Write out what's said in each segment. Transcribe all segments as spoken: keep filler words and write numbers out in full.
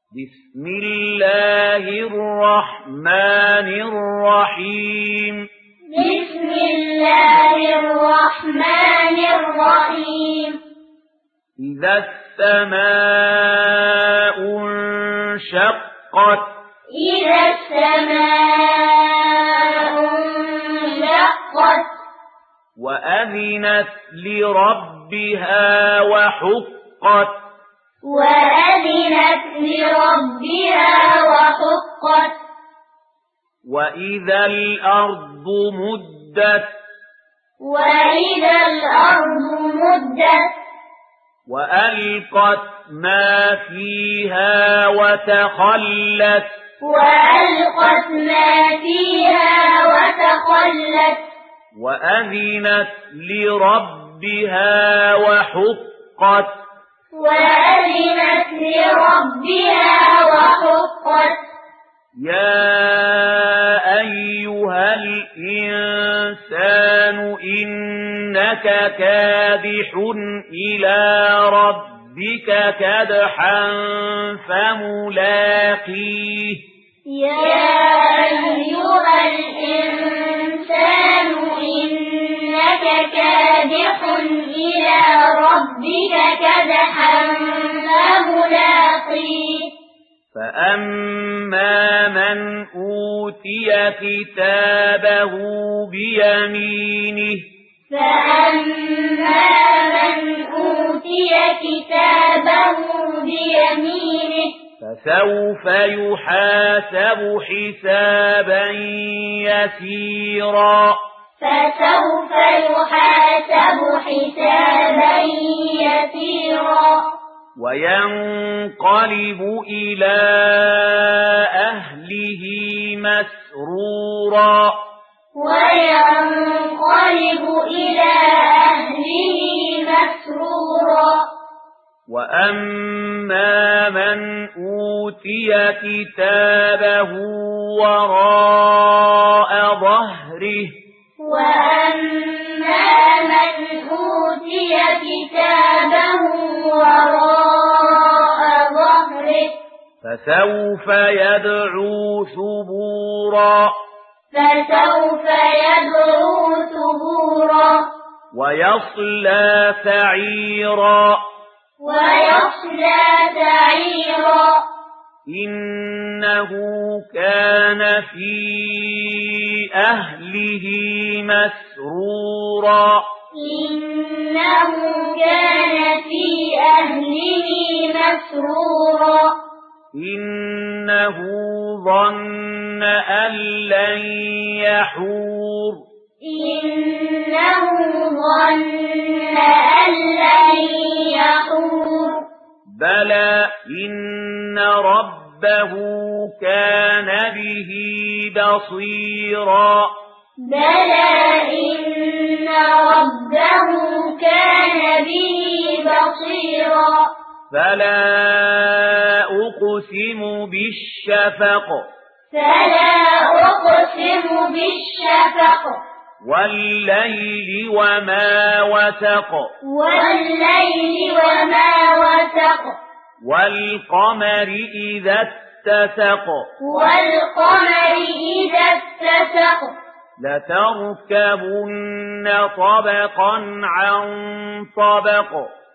بسم الله الرحمن الرحيم بسم الله الرحمن الرحيم إذا السماء انشقت إذا السماء انشقت وأذنت لربها وحقت وأذنت لربها وحقت وإذا الأرض مدت وإذا الأرض مدت وألقت ما فيها وتخلت وألقت ما فيها وتخلت وأذنت لربها وحقت وأذنت لربها وحقت يا أيها الإنسان إنك كادح إلى ربك كدحا فملاقيه يا أيها الإنسان إنك كادح إلى ربك كدحا فملاقيه فأما من أوتي كتابه بيمينه فأما من أوتي كتابه بيمينه فسوف يحاسب حسابا يسيرا فسوف يحاسب حسابا يسيرا وينقلب إلى أهله مسرورا وينقلب إلى أهله مسرورا وأما من أوتي كتابه وراء ظهره وأما من أوتي كتابه وراء ظهره فسوف يدعو ثبورا فسوف يدعو ثبورا ويصلى سعيرا ويصلى سعيرا إنه كان في أهله مسرورا إنه كان في أهله مسرورا إنه ظن أن لن يحور إنه ظن أن لن يحور بلى إن ربه كان به بصيرا بلى إن ربه كان به بصيرا فلا أقسم بالشفق فلا أقسم بالشفق والليل وما وسق والليل وما وسق والقمر إذا اتسق والقمر إذا اتسق لتركبن طبقا عن طبق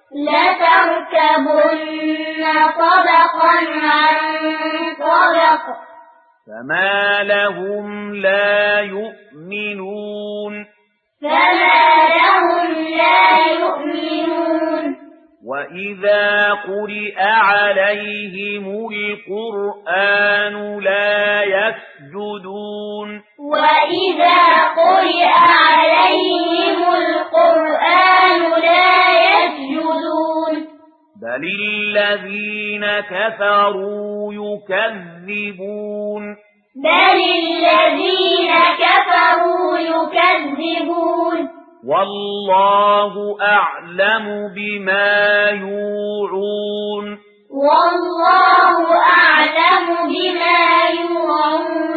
لتركبن طبقا عن طبق فما لهم لا يؤمنون فما لهم لا يؤمنون وإذا قرئ عليهم القرآن لا يسجدون وإذا قرئ عليهم القرآن لا يسجدون بل الذين كفروا يكذبون بل الذين كفروا يكذبون والله أعلم بما يوعون والله أعلم بما يوعون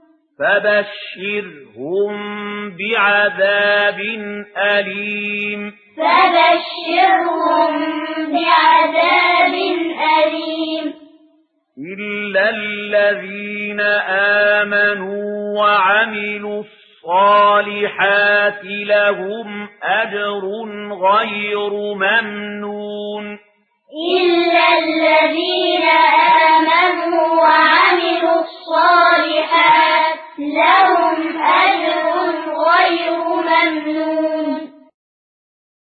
فبشرهم بعذاب أليم فبشرهم بعذاب أليم إلا الذين آمنوا وعملوا الصالحات لهم أجر غير ممنون إلا الذين آمنوا وعملوا الصالحات لهم